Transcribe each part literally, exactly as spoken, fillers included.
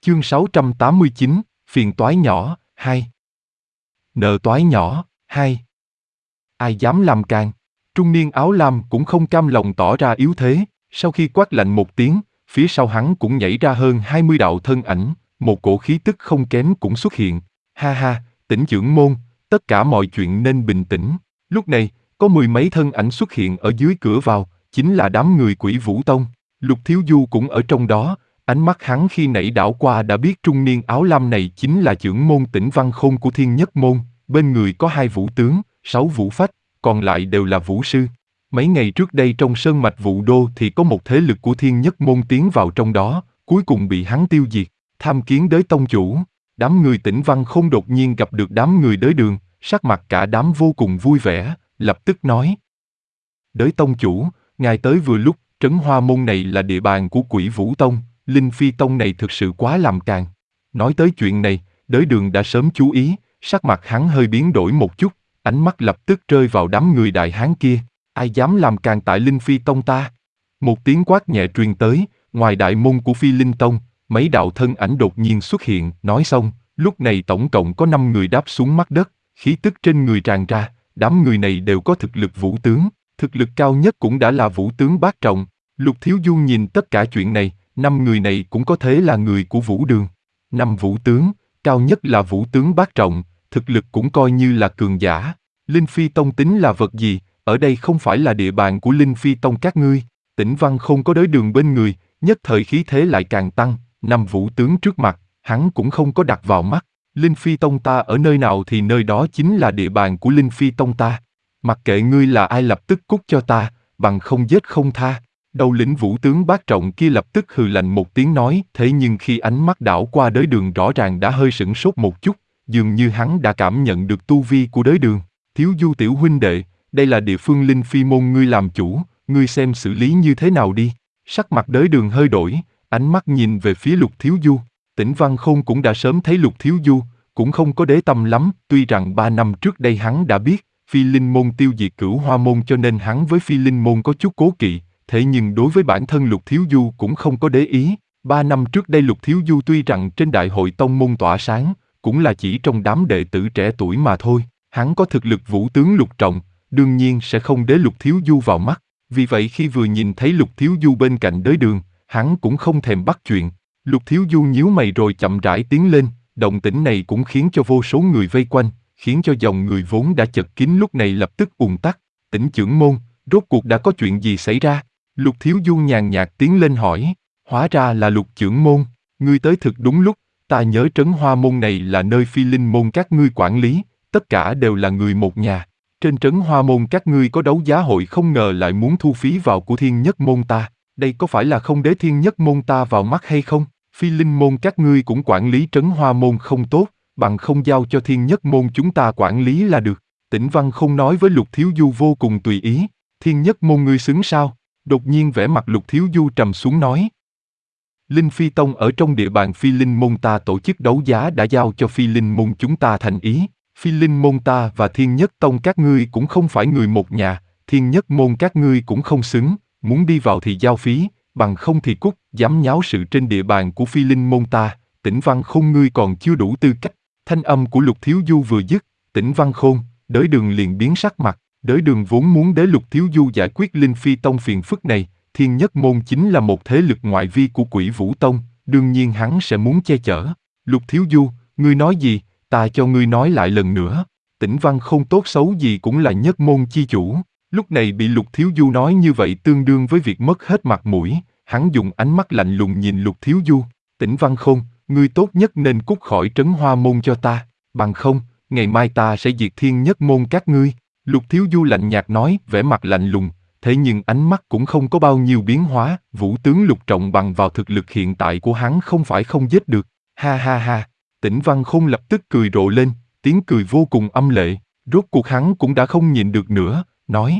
Chương sáu trăm tám mươi chín, phiền toái nhỏ, hai. Nợ toái nhỏ, hai. Ai dám làm càng? Trung niên áo lam cũng không cam lòng tỏ ra yếu thế, sau khi quát lạnh một tiếng, phía sau hắn cũng nhảy ra hơn hai mươi đạo thân ảnh, một cổ khí tức không kém cũng xuất hiện. Ha ha, Tĩnh trưởng môn, tất cả mọi chuyện nên bình tĩnh. Lúc này, có mười mấy thân ảnh xuất hiện ở dưới cửa vào, chính là đám người Quỷ Vũ Tông. Lục Thiếu Du cũng ở trong đó, ánh mắt hắn khi nãy đảo qua đã biết trung niên áo lam này chính là trưởng môn Tĩnh Văn Khôn của Thiên Nhất Môn, bên người có hai vũ tướng, sáu vũ phách, còn lại đều là vũ sư. Mấy ngày trước đây trong sơn mạch Vũ Đô thì có một thế lực của Thiên Nhất Môn tiến vào trong đó, cuối cùng bị hắn tiêu diệt. Tham kiến đới tông chủ. Đám người Tĩnh Văn Khôn đột nhiên gặp được đám người đới đường, sắc mặt cả đám vô cùng vui vẻ, lập tức nói: Đới tông chủ, ngài tới vừa lúc, Trấn Hoa Môn này là địa bàn của Quỷ Vũ Tông, Linh Phi Tông này thực sự quá làm càn. Nói tới chuyện này, đới đường đã sớm chú ý, sắc mặt hắn hơi biến đổi một chút, ánh mắt lập tức rơi vào đám người đại hán kia. Ai dám làm càn tại Linh Phi Tông ta? Một tiếng quát nhẹ truyền tới, ngoài đại môn của Phi Linh Tông, mấy đạo thân ảnh đột nhiên xuất hiện, nói xong, lúc này tổng cộng có năm người đáp xuống mặt đất, khí tức trên người tràn ra, đám người này đều có thực lực vũ tướng, thực lực cao nhất cũng đã là vũ tướng bát trọng. Lục Thiếu Du nhìn tất cả chuyện này, năm người này cũng có thể là người của Vũ Đường. Năm vũ tướng, cao nhất là vũ tướng bát trọng, thực lực cũng coi như là cường giả. Linh Phi Tông tính là vật gì? Ở đây không phải là địa bàn của Linh Phi Tông các ngươi. Tĩnh Văn không có đới đường bên người, nhất thời khí thế lại càng tăng, năm vũ tướng trước mặt, hắn cũng không có đặt vào mắt. Linh Phi Tông ta ở nơi nào thì nơi đó chính là địa bàn của Linh Phi Tông ta. Mặc kệ ngươi là ai lập tức cút cho ta, bằng không giết không tha. Đầu lĩnh vũ tướng bát trọng kia lập tức hừ lạnh một tiếng nói, thế nhưng khi ánh mắt đảo qua đới đường rõ ràng đã hơi sửng sốt một chút, dường như hắn đã cảm nhận được tu vi của đới đường. Thiếu Du tiểu huynh đệ, đây là địa phương Linh Phi môn ngươi làm chủ, ngươi xem xử lý như thế nào đi. Sắc mặt đới đường hơi đổi, ánh mắt nhìn về phía Lục Thiếu Du. Tĩnh Văn Khôn cũng đã sớm thấy Lục Thiếu Du, cũng không có để tâm lắm, tuy rằng ba năm trước đây hắn đã biết Phi Linh môn tiêu diệt Cửu Hoa môn cho nên hắn với Phi Linh môn có chút cố kỵ, thế nhưng đối với bản thân Lục Thiếu Du cũng không có để ý. Ba năm trước đây Lục Thiếu Du tuy rằng trên đại hội tông môn tỏa sáng, cũng là chỉ trong đám đệ tử trẻ tuổi mà thôi. Hắn có thực lực vũ tướng lục trọng, đương nhiên sẽ không để Lục Thiếu Du vào mắt. Vì vậy khi vừa nhìn thấy Lục Thiếu Du bên cạnh đới đường, hắn cũng không thèm bắt chuyện. Lục Thiếu Du nhíu mày rồi chậm rãi tiến lên, động tĩnh này cũng khiến cho vô số người vây quanh, khiến cho dòng người vốn đã chật kín lúc này lập tức ùn tắc. Tĩnh trưởng môn, rốt cuộc đã có chuyện gì xảy ra? Lục Thiếu Du nhàn nhạt tiến lên hỏi. Hóa ra là Lục trưởng môn, ngươi tới thực đúng lúc, ta nhớ Trấn Hoa môn này là nơi Phi Linh môn các ngươi quản lý, tất cả đều là người một nhà. Trên Trấn Hoa môn các ngươi có đấu giá hội không ngờ lại muốn thu phí vào của Thiên Nhất môn ta, đây có phải là không để Thiên Nhất môn ta vào mắt hay không? Phi Linh môn các ngươi cũng quản lý Trấn Hoa môn không tốt, bằng không giao cho Thiên Nhất môn chúng ta quản lý là được. Tĩnh Văn không nói với Lục Thiếu Du vô cùng tùy ý. Thiên Nhất môn ngươi xứng sao? Đột nhiên vẻ mặt Lục Thiếu Du trầm xuống nói. Linh Phi Tông ở trong địa bàn Phi Linh môn ta tổ chức đấu giá đã giao cho Phi Linh môn chúng ta thành ý. Phi Linh môn ta và Thiên Nhất Tông các ngươi cũng không phải người một nhà, Thiên Nhất môn các ngươi cũng không xứng, muốn đi vào thì giao phí, bằng không thì cút, dám nháo sự trên địa bàn của Phi Linh môn ta, Tĩnh Văn Khôn ngươi còn chưa đủ tư cách. Thanh âm của Lục Thiếu Du vừa dứt, Tĩnh Văn Khôn, đới đường liền biến sắc mặt, đới đường vốn muốn để Lục Thiếu Du giải quyết Linh Phi Tông phiền phức này, Thiên Nhất môn chính là một thế lực ngoại vi của Quỷ Vũ Tông, đương nhiên hắn sẽ muốn che chở. Lục Thiếu Du, ngươi nói gì, ta cho ngươi nói lại lần nữa, Tĩnh Văn Khôn tốt xấu gì cũng là Nhất môn chi chủ, lúc này bị Lục Thiếu Du nói như vậy tương đương với việc mất hết mặt mũi, hắn dùng ánh mắt lạnh lùng nhìn Lục Thiếu Du. Tĩnh Văn Khôn, ngươi tốt nhất nên cút khỏi Trấn Hoa môn cho ta, bằng không, ngày mai ta sẽ diệt Thiên Nhất môn các ngươi. Lục Thiếu Du lạnh nhạt nói, vẻ mặt lạnh lùng, thế nhưng ánh mắt cũng không có bao nhiêu biến hóa, vũ tướng lục trọng bằng vào thực lực hiện tại của hắn không phải không giết được. Ha ha ha, Tĩnh Văn Khôn lập tức cười rộ lên, tiếng cười vô cùng âm lệ, rốt cuộc hắn cũng đã không nhịn được nữa, nói.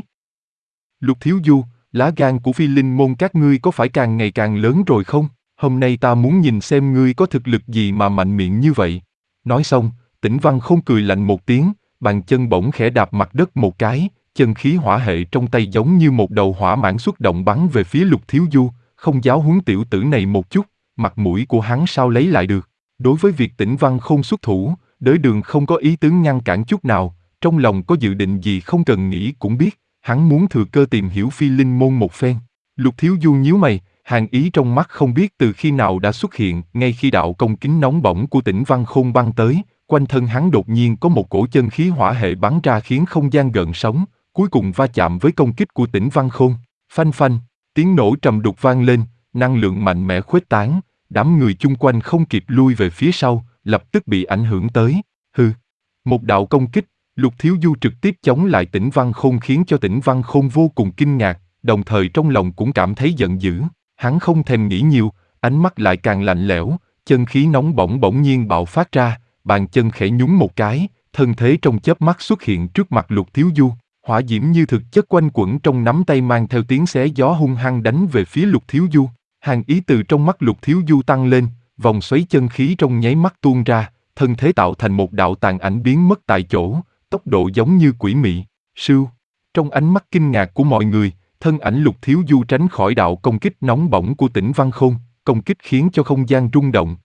Lục Thiếu Du, lá gan của Phi Linh môn các ngươi có phải càng ngày càng lớn rồi không? Hôm nay ta muốn nhìn xem ngươi có thực lực gì mà mạnh miệng như vậy. Nói xong, Tĩnh Văn Khôn cười lạnh một tiếng, bàn chân bỗng khẽ đạp mặt đất một cái, chân khí hỏa hệ trong tay giống như một đầu hỏa mãng xuất động bắn về phía Lục Thiếu Du, không giáo huấn tiểu tử này một chút, mặt mũi của hắn sao lấy lại được. Đối với việc Tĩnh Văn Khôn xuất thủ, Đới Đường không có ý tứ ngăn cản chút nào, trong lòng có dự định gì không cần nghĩ cũng biết, hắn muốn thừa cơ tìm hiểu Phi Linh Môn một phen. Lục Thiếu Du nhíu mày, hàn ý trong mắt không biết từ khi nào đã xuất hiện, ngay khi đạo công kính nóng bỏng của Tĩnh Văn Khôn băng tới, quanh thân hắn đột nhiên có một cổ chân khí hỏa hệ bắn ra khiến không gian gợn sóng, cuối cùng va chạm với công kích của Tĩnh Văn Khôn. Phanh phanh, tiếng nổ trầm đục vang lên, năng lượng mạnh mẽ khuếch tán, đám người chung quanh không kịp lui về phía sau, lập tức bị ảnh hưởng tới. Hừ, một đạo công kích, Lục Thiếu Du trực tiếp chống lại Tĩnh Văn Khôn khiến cho Tĩnh Văn Khôn vô cùng kinh ngạc, đồng thời trong lòng cũng cảm thấy giận dữ. Hắn không thèm nghĩ nhiều, ánh mắt lại càng lạnh lẽo, chân khí nóng bỏng bỗng nhiên bạo phát ra, bàn chân khẽ nhún một cái, thân thế trong chớp mắt xuất hiện trước mặt Lục Thiếu Du. Hỏa diễm như thực chất quanh quẩn trong nắm tay mang theo tiếng xé gió hung hăng đánh về phía Lục Thiếu Du. Hàn ý từ trong mắt Lục Thiếu Du tăng lên, vòng xoáy chân khí trong nháy mắt tuôn ra, thân thế tạo thành một đạo tàn ảnh biến mất tại chỗ, tốc độ giống như quỷ mị. Sưu, trong ánh mắt kinh ngạc của mọi người, thân ảnh Lục Thiếu Du tránh khỏi đạo công kích nóng bỏng của Tĩnh Văn Khôn, công kích khiến cho không gian rung động,